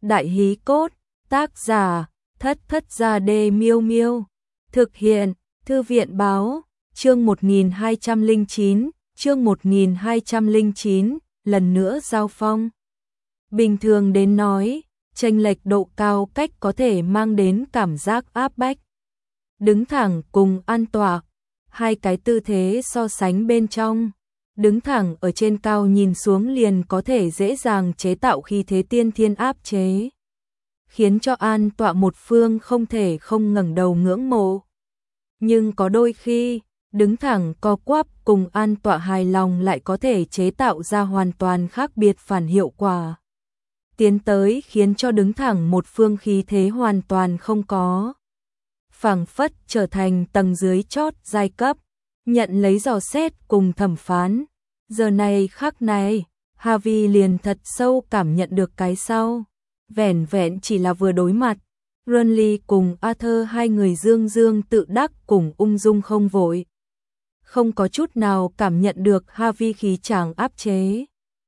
Đại hí cốt, tác giả, Thất Thất Gia Đê Miêu Miêu. Thực hiện, Thư viện báo, chương 1209, chương 1209, lần nữa giao phong. Bình thường đến nói, chênh lệch độ cao cách có thể mang đến cảm giác áp bách. Đứng thẳng cùng an tọa, hai cái tư thế so sánh bên trong. Đứng thẳng ở trên cao nhìn xuống liền có thể dễ dàng chế tạo khí thế tiên thiên áp chế, khiến cho an tọa một phương không thể không ngẩng đầu ngưỡng mộ. Nhưng có đôi khi, đứng thẳng co quắp cùng an tọa hài lòng lại có thể chế tạo ra hoàn toàn khác biệt phản hiệu quả. Tiến tới khiến cho đứng thẳng một phương khí thế hoàn toàn không có. Phảng phất trở thành tầng dưới chót giai cấp, nhận lấy dò xét cùng thẩm phán. Giờ này khắc này, Harvey liền thật sâu cảm nhận được cái sau. Vẻn vẹn chỉ là vừa đối mặt, Renly cùng Arthur hai người dương dương tự đắc cùng ung dung không vội. Không có chút nào cảm nhận được Harvey khí chàng áp chế.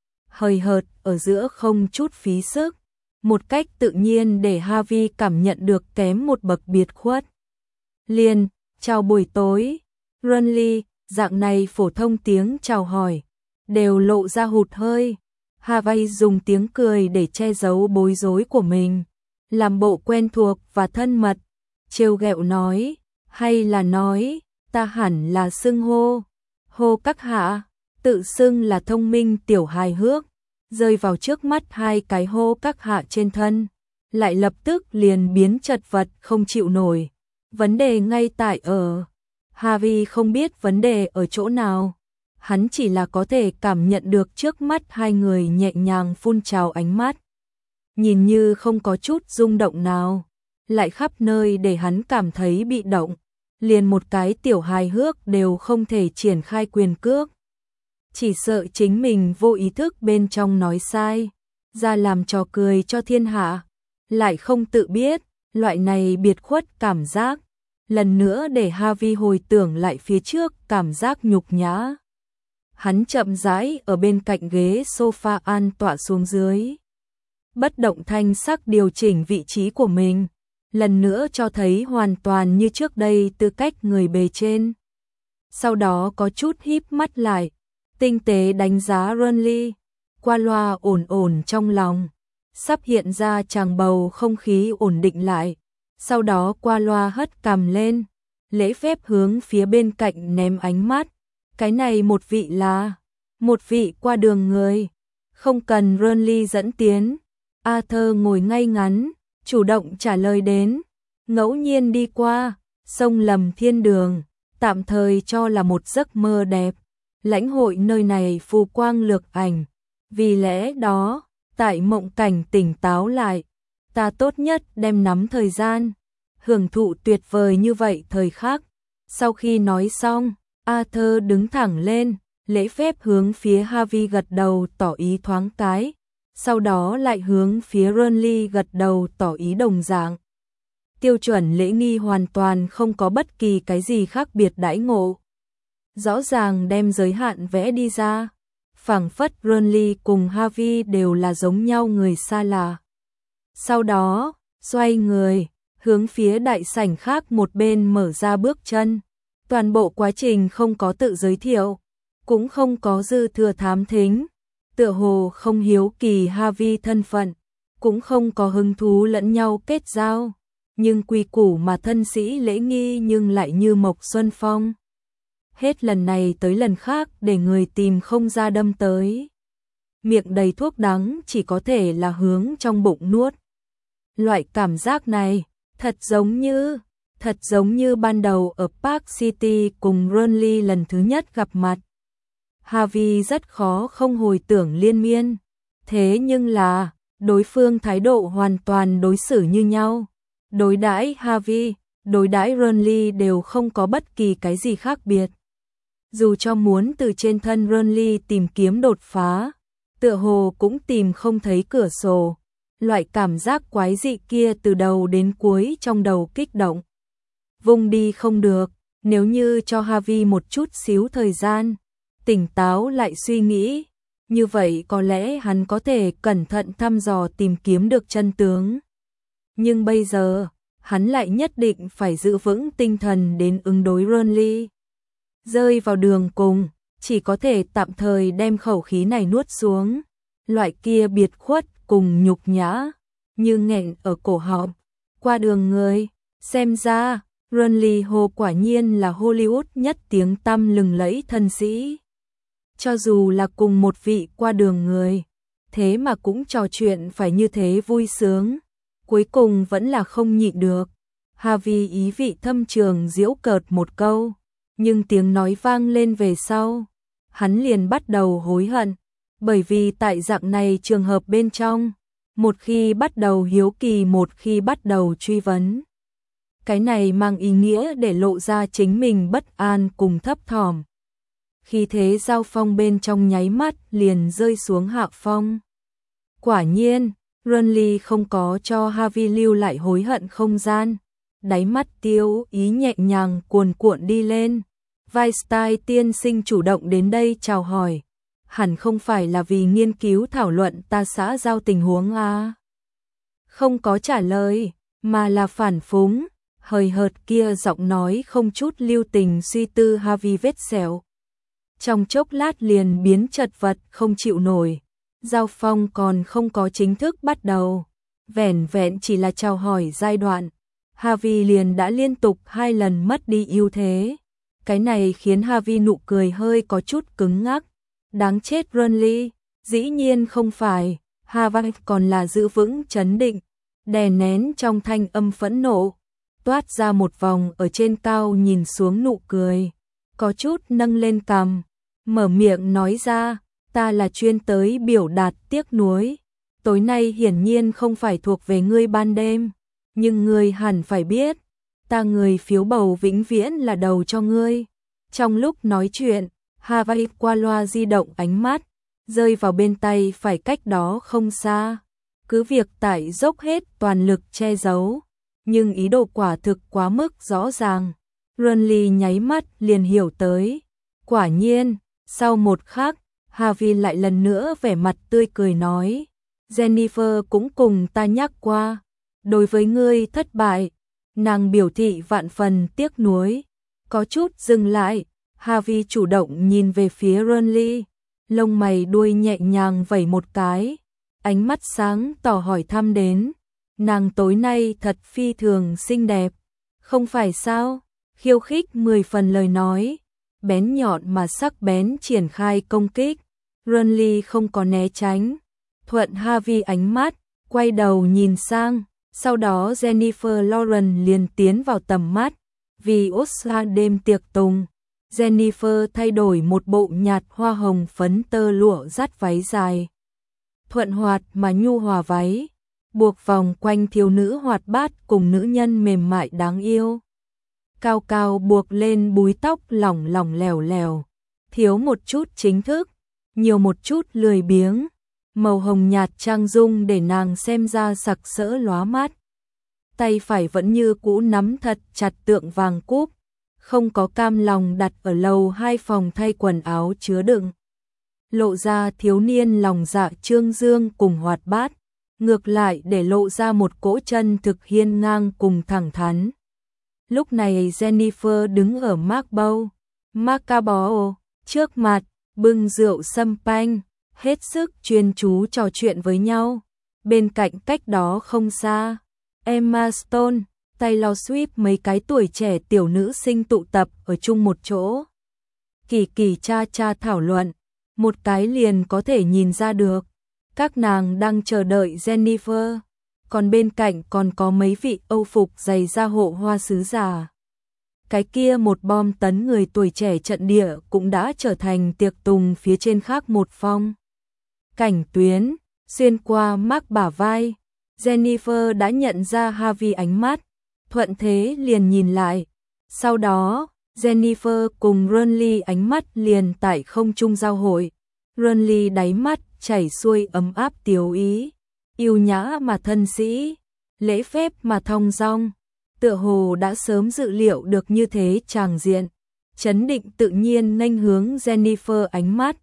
Hời hợt ở giữa không chút phí sức, một cách tự nhiên để Harvey cảm nhận được kém một bậc biệt khuất. Liền, chào buổi tối, Renly, dạng này phổ thông tiếng chào hỏi, đều lộ ra hụt hơi. Harvey dùng tiếng cười để che giấu bối rối của mình, làm bộ quen thuộc và thân mật, trêu ghẹo nói, hay là nói, ta hẳn là xưng hô các hạ, tự xưng là thông minh tiểu hài hước, rơi vào trước mắt hai cái hô các hạ trên thân, lại lập tức liền biến chật vật không chịu nổi. Vấn đề ngay tại ở, Harvey không biết vấn đề ở chỗ nào. Hắn chỉ là có thể cảm nhận được trước mắt hai người nhẹ nhàng phun trào ánh mắt. Nhìn như không có chút rung động nào, lại khắp nơi để hắn cảm thấy bị động. Liền một cái tiểu hài hước đều không thể triển khai quyền cước. Chỉ sợ chính mình vô ý thức bên trong nói sai, ra làm trò cười cho thiên hạ. Lại không tự biết, loại này biệt khuất cảm giác. Lần nữa để Harvey hồi tưởng lại phía trước cảm giác nhục nhã. Hắn chậm rãi ở bên cạnh ghế sofa an tọa xuống dưới. Bất động thanh sắc điều chỉnh vị trí của mình. Lần nữa cho thấy hoàn toàn như trước đây tư cách người bề trên. Sau đó có chút híp mắt lại. Tinh tế đánh giá Renly. Qua loa ổn ổn trong lòng. Sắp hiện ra tràng bầu không khí ổn định lại. Sau đó qua loa hất cằm lên. Lễ phép hướng phía bên cạnh ném ánh mắt. Cái này một vị qua đường người, không cần Renly dẫn tiến. Arthur ngồi ngay ngắn, chủ động trả lời đến, ngẫu nhiên đi qua, sông lầm thiên đường, tạm thời cho là một giấc mơ đẹp, lãnh hội nơi này phù quang lược ảnh, vì lẽ đó, tại mộng cảnh tỉnh táo lại, ta tốt nhất đem nắm thời gian, hưởng thụ tuyệt vời như vậy thời khắc. Sau khi nói xong, Arthur đứng thẳng lên, lễ phép hướng phía Harvey gật đầu tỏ ý thoáng cái, sau đó lại hướng phía Renly gật đầu tỏ ý đồng dạng. Tiêu chuẩn lễ nghi hoàn toàn không có bất kỳ cái gì khác biệt đãi ngộ. Rõ ràng đem giới hạn vẽ đi ra, phảng phất Renly cùng Harvey đều là giống nhau người xa lạ. Sau đó, xoay người, hướng phía đại sảnh khác một bên mở ra bước chân. Toàn bộ quá trình không có tự giới thiệu, cũng không có dư thừa thám thính, tựa hồ không hiếu kỳ Harvey thân phận, cũng không có hứng thú lẫn nhau kết giao, nhưng quy củ mà thân sĩ lễ nghi nhưng lại như mộc xuân phong. Hết lần này tới lần khác để người tìm không ra đâm tới. Miệng đầy thuốc đắng chỉ có thể là hướng trong bụng nuốt. Loại cảm giác này, thật giống như ban đầu ở Park City cùng Renly lần thứ nhất gặp mặt. Harvey rất khó không hồi tưởng liên miên. Thế nhưng là, đối phương thái độ hoàn toàn đối xử như nhau. Đối đãi Harvey, đối đãi Renly đều không có bất kỳ cái gì khác biệt. Dù cho muốn từ trên thân Renly tìm kiếm đột phá, tựa hồ cũng tìm không thấy cửa sổ. Loại cảm giác quái dị kia từ đầu đến cuối trong đầu kích động. Vùng đi không được, nếu như cho Harvey một chút xíu thời gian, tỉnh táo lại suy nghĩ, như vậy có lẽ hắn có thể cẩn thận thăm dò tìm kiếm được chân tướng. Nhưng bây giờ, hắn lại nhất định phải giữ vững tinh thần đến ứng đối Renly. Rơi vào đường cùng, chỉ có thể tạm thời đem khẩu khí này nuốt xuống. Loại kia biệt khuất cùng nhục nhã, như nghẹn ở cổ họng. Qua đường người, xem ra, Renly Ho quả nhiên là Hollywood nhất tiếng tăm lừng lẫy thân sĩ. Cho dù là cùng một vị qua đường người, thế mà cũng trò chuyện phải như thế vui sướng. Cuối cùng vẫn là không nhịn được. Harvey ý vị thâm trường giễu cợt một câu, nhưng tiếng nói vang lên về sau, hắn liền bắt đầu hối hận, bởi vì tại dạng này trường hợp bên trong, một khi bắt đầu hiếu kỳ, một khi bắt đầu truy vấn, cái này mang ý nghĩa để lộ ra chính mình bất an cùng thấp thỏm. Khi thế giao phong bên trong nháy mắt liền rơi xuống hạ phong. Quả nhiên, Renly không có cho Harvey lưu lại hối hận không gian. Đáy mắt tiêu ý nhẹ nhàng cuồn cuộn đi lên. Weinstein tiên sinh chủ động đến đây chào hỏi. Hẳn không phải là vì nghiên cứu thảo luận ta xã giao tình huống à. Không có trả lời, mà là phản phúng. Hời hợt kia giọng nói không chút lưu tình suy tư Harvey vết sẹo. Trong chốc lát liền biến chật vật không chịu nổi. Giao phong còn không có chính thức bắt đầu. Vẻn vẹn chỉ là chào hỏi giai đoạn. Harvey liền đã liên tục 2 lần mất đi ưu thế. Cái này khiến Harvey nụ cười hơi có chút cứng ngắc. Đáng chết Renly, dĩ nhiên không phải. Harvey còn là giữ vững trấn định, đè nén trong thanh âm phẫn nộ, toát ra một vòng ở trên cao nhìn xuống nụ cười, có chút nâng lên cằm, mở miệng nói ra, ta là chuyên tới biểu đạt tiếc nuối. Tối nay hiển nhiên không phải thuộc về ngươi ban đêm, nhưng ngươi hẳn phải biết, ta người phiếu bầu vĩnh viễn là đầu cho ngươi. Trong lúc nói chuyện, Harvey qua loa di động ánh mắt, rơi vào bên tay phải cách đó không xa. Cứ việc tại dốc hết toàn lực che giấu, nhưng ý đồ quả thực quá mức rõ ràng. Renly nháy mắt liền hiểu tới. Quả nhiên, sau một khắc, Harvey lại lần nữa vẻ mặt tươi cười nói, Jennifer cũng cùng ta nhắc qua, đối với ngươi thất bại, nàng biểu thị vạn phần tiếc nuối. Có chút dừng lại, Harvey chủ động nhìn về phía Renly, lông mày đuôi nhẹ nhàng vẩy một cái, ánh mắt sáng tỏ hỏi thăm đến, nàng tối nay thật phi thường xinh đẹp, không phải sao? Khiêu khích 10 phần lời nói, bén nhọn mà sắc bén triển khai công kích. Renly không có né tránh, thuận Harvey ánh mắt, quay đầu nhìn sang, sau đó Jennifer Lawrence liền tiến vào tầm mắt. Vì Oscar đêm tiệc tùng, Jennifer thay đổi một bộ nhạt hoa hồng phấn tơ lụa dắt váy dài. Thuận hoạt mà nhu hòa váy, buộc vòng quanh thiếu nữ hoạt bát cùng nữ nhân mềm mại đáng yêu. Cao cao buộc lên búi tóc lỏng lỏng lèo lèo, thiếu một chút chính thức, nhiều một chút lười biếng. Màu hồng nhạt trang dung để nàng xem ra sặc sỡ lóa mắt. Tay phải vẫn như cũ nắm thật chặt tượng vàng cúp, không có cam lòng đặt ở lầu 2 phòng thay quần áo chứa đựng. Lộ ra thiếu niên lòng dạ trương dương cùng hoạt bát, ngược lại để lộ ra một cỗ chân thực hiên ngang cùng thẳng thắn. Lúc này Jennifer đứng ở Macabro trước mặt, bưng rượu sâm panh, hết sức chuyên chú trò chuyện với nhau. Bên cạnh cách đó không xa, Emma Stone, Taylor Swift mấy cái tuổi trẻ tiểu nữ sinh tụ tập ở chung một chỗ. Kỳ kỳ cha cha thảo luận, một cái liền có thể nhìn ra được. Các nàng đang chờ đợi Jennifer, còn bên cạnh còn có mấy vị Âu phục giày da hộ hoa sứ giả. Cái kia một bom tấn người tuổi trẻ trận địa cũng đã trở thành tiệc tùng phía trên khác một phong. Cảnh tuyến, xuyên qua Mark bả vai, Jennifer đã nhận ra Harvey ánh mắt, thuận thế liền nhìn lại. Sau đó, Jennifer cùng Renly ánh mắt liền tại không trung giao hội. Renly đáy mắt chảy xuôi ấm áp tiếu ý, yêu nhã mà thân sĩ, lễ phép mà thong dong, tựa hồ đã sớm dự liệu được như thế tràng diện, chấn định tự nhiên nghênh hướng Jennifer ánh mắt,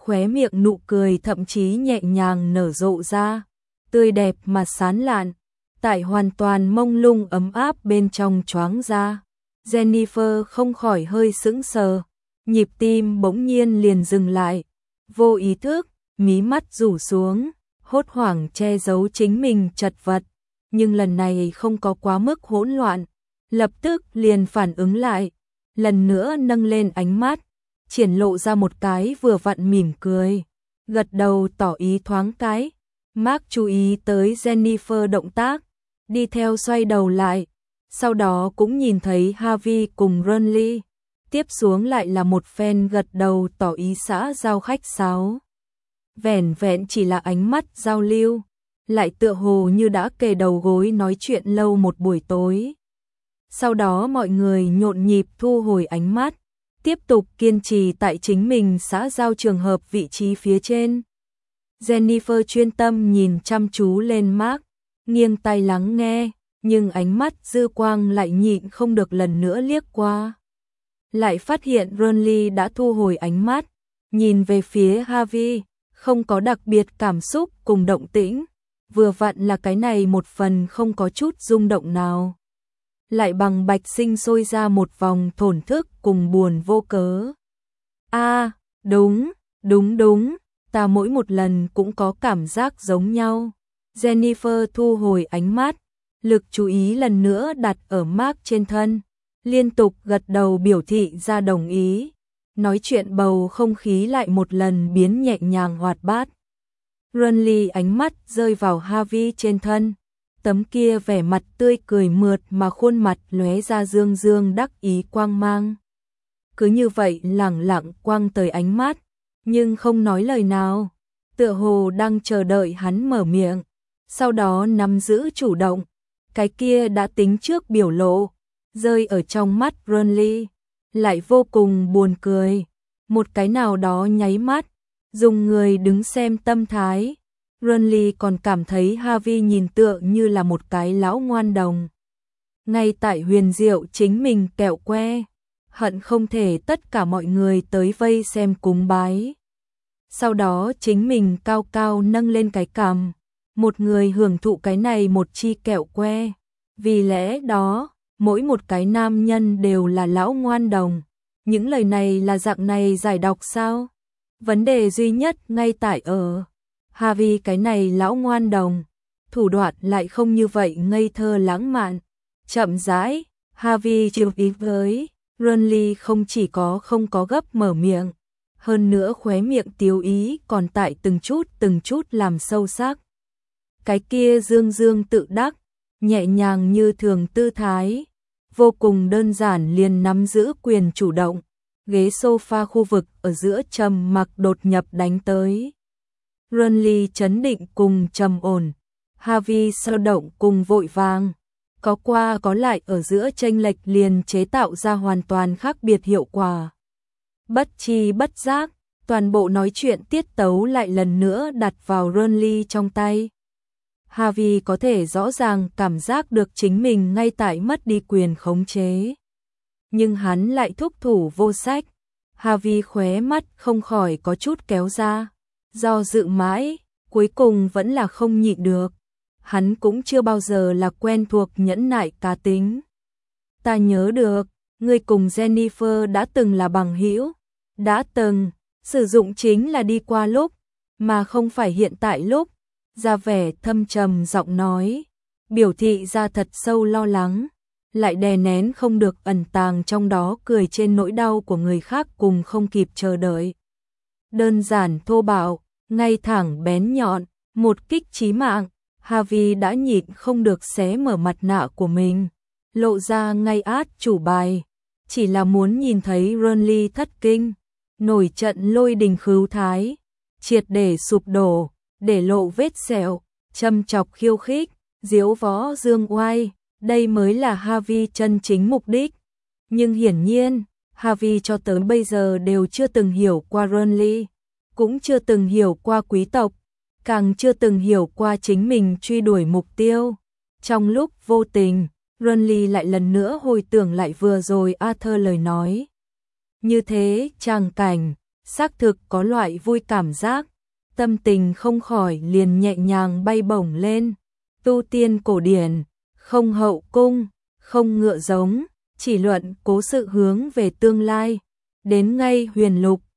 khóe miệng nụ cười thậm chí nhẹ nhàng nở rộ ra, tươi đẹp mà sán lạn, tại hoàn toàn mông lung ấm áp bên trong choáng ra. Jennifer không khỏi hơi sững sờ, nhịp tim bỗng nhiên liền dừng lại, vô ý thức, mí mắt rủ xuống, hốt hoảng che giấu chính mình chật vật, nhưng lần này không có quá mức hỗn loạn, lập tức liền phản ứng lại, lần nữa nâng lên ánh mắt, triển lộ ra một cái vừa vặn mỉm cười, gật đầu tỏ ý thoáng cái. Mark chú ý tới Jennifer động tác, đi theo xoay đầu lại, sau đó cũng nhìn thấy Harvey cùng Ronly, tiếp xuống lại là một phen gật đầu tỏ ý xã giao khách sáo. Vẻn vẹn chỉ là ánh mắt giao lưu, lại tựa hồ như đã kề đầu gối nói chuyện lâu một buổi tối. Sau đó mọi người nhộn nhịp thu hồi ánh mắt, tiếp tục kiên trì tại chính mình xã giao trường hợp vị trí phía trên. Jennifer chuyên tâm nhìn chăm chú lên Mark, nghiêng tai lắng nghe, nhưng ánh mắt dư quang lại nhịn không được lần nữa liếc qua. Lại phát hiện Ronly đã thu hồi ánh mắt, nhìn về phía Harvey, không có đặc biệt cảm xúc cùng động tĩnh, vừa vặn là cái này một phần không có chút rung động nào. Lại bằng bạch sinh sôi ra một vòng thổn thức cùng buồn vô cớ. Đúng, ta mỗi một lần cũng có cảm giác giống nhau. Jennifer thu hồi ánh mắt, lực chú ý lần nữa đặt ở Mark trên thân, liên tục gật đầu biểu thị ra đồng ý. Nói chuyện bầu không khí lại một lần biến nhẹ nhàng hoạt bát. Ronly ánh mắt rơi vào Harvey trên thân, tấm kia vẻ mặt tươi cười mượt mà khuôn mặt lóe ra dương dương đắc ý quang mang. Cứ như vậy lẳng lặng quang tới ánh mắt, nhưng không nói lời nào, tựa hồ đang chờ đợi hắn mở miệng, sau đó nắm giữ chủ động, cái kia đã tính trước biểu lộ, rơi ở trong mắt Ronly, lại vô cùng buồn cười, một cái nào đó nháy mắt, dùng người đứng xem tâm thái. Ronly còn cảm thấy Harvey nhìn tựa như là một cái lão ngoan đồng. Ngay tại huyền diệu chính mình kẹo que, hận không thể tất cả mọi người tới vây xem cúng bái. Sau đó chính mình cao cao nâng lên cái cằm, một người hưởng thụ cái này một chi kẹo que. Vì lẽ đó, mỗi một cái nam nhân đều là lão ngoan đồng. Những lời này là dạng này giải đọc sao? Vấn đề duy nhất ngay tại ở Harvey cái này lão ngoan đồng, thủ đoạn lại không như vậy ngây thơ lãng mạn. Chậm rãi, Harvey chịu ý với Ronly không chỉ có không có gấp mở miệng, hơn nữa khóe miệng tiếu ý còn tại từng chút làm sâu sắc. Cái kia dương dương tự đắc, nhẹ nhàng như thường tư thái, vô cùng đơn giản liền nắm giữ quyền chủ động. Ghế sofa khu vực ở giữa trầm mặc đột nhập đánh tới. Ronly chấn định cùng trầm ổn, Harvey sao động cùng vội vàng, có qua có lại ở giữa chênh lệch liền chế tạo ra hoàn toàn khác biệt hiệu quả. Bất chi bất giác, toàn bộ nói chuyện tiết tấu lại lần nữa đặt vào Ronly trong tay. Harvey có thể rõ ràng cảm giác được chính mình ngay tại mất đi quyền khống chế. Nhưng hắn lại thúc thủ vô sách. Harvey khóe mắt không khỏi có chút kéo ra. Do dự mãi, cuối cùng vẫn là không nhịn được. Hắn cũng chưa bao giờ là quen thuộc nhẫn nại cá tính. Ta nhớ được, ngươi cùng Jennifer đã từng là bằng hữu. Đã từng, sử dụng chính là đi qua lúc, mà không phải hiện tại lúc. Ra vẻ thâm trầm giọng nói, biểu thị ra thật sâu lo lắng, lại đè nén không được ẩn tàng trong đó cười trên nỗi đau của người khác cùng không kịp chờ đợi. Đơn giản thô bạo, ngay thẳng bén nhọn, một kích chí mạng, Harvey đã nhịn không được xé mở mặt nạ của mình, lộ ra ngay át chủ bài, chỉ là muốn nhìn thấy Ronly thất kinh, nổi trận lôi đình khứu thái, triệt để sụp đổ, để lộ vết sẹo, châm chọc khiêu khích, diếu võ dương oai, đây mới là Harvey chân chính mục đích. Nhưng hiển nhiên, Harvey cho tới bây giờ đều chưa từng hiểu qua Ronly, cũng chưa từng hiểu qua quý tộc, càng chưa từng hiểu qua chính mình truy đuổi mục tiêu. Trong lúc vô tình, Ronly lại lần nữa hồi tưởng lại vừa rồi Arthur lời nói. Như thế, tràng cảnh, xác thực có loại vui cảm giác, tâm tình không khỏi liền nhẹ nhàng bay bổng lên. Tu tiên cổ điển, không hậu cung, không ngựa giống, chỉ luận cố sự hướng về tương lai. Đến ngay huyền lục,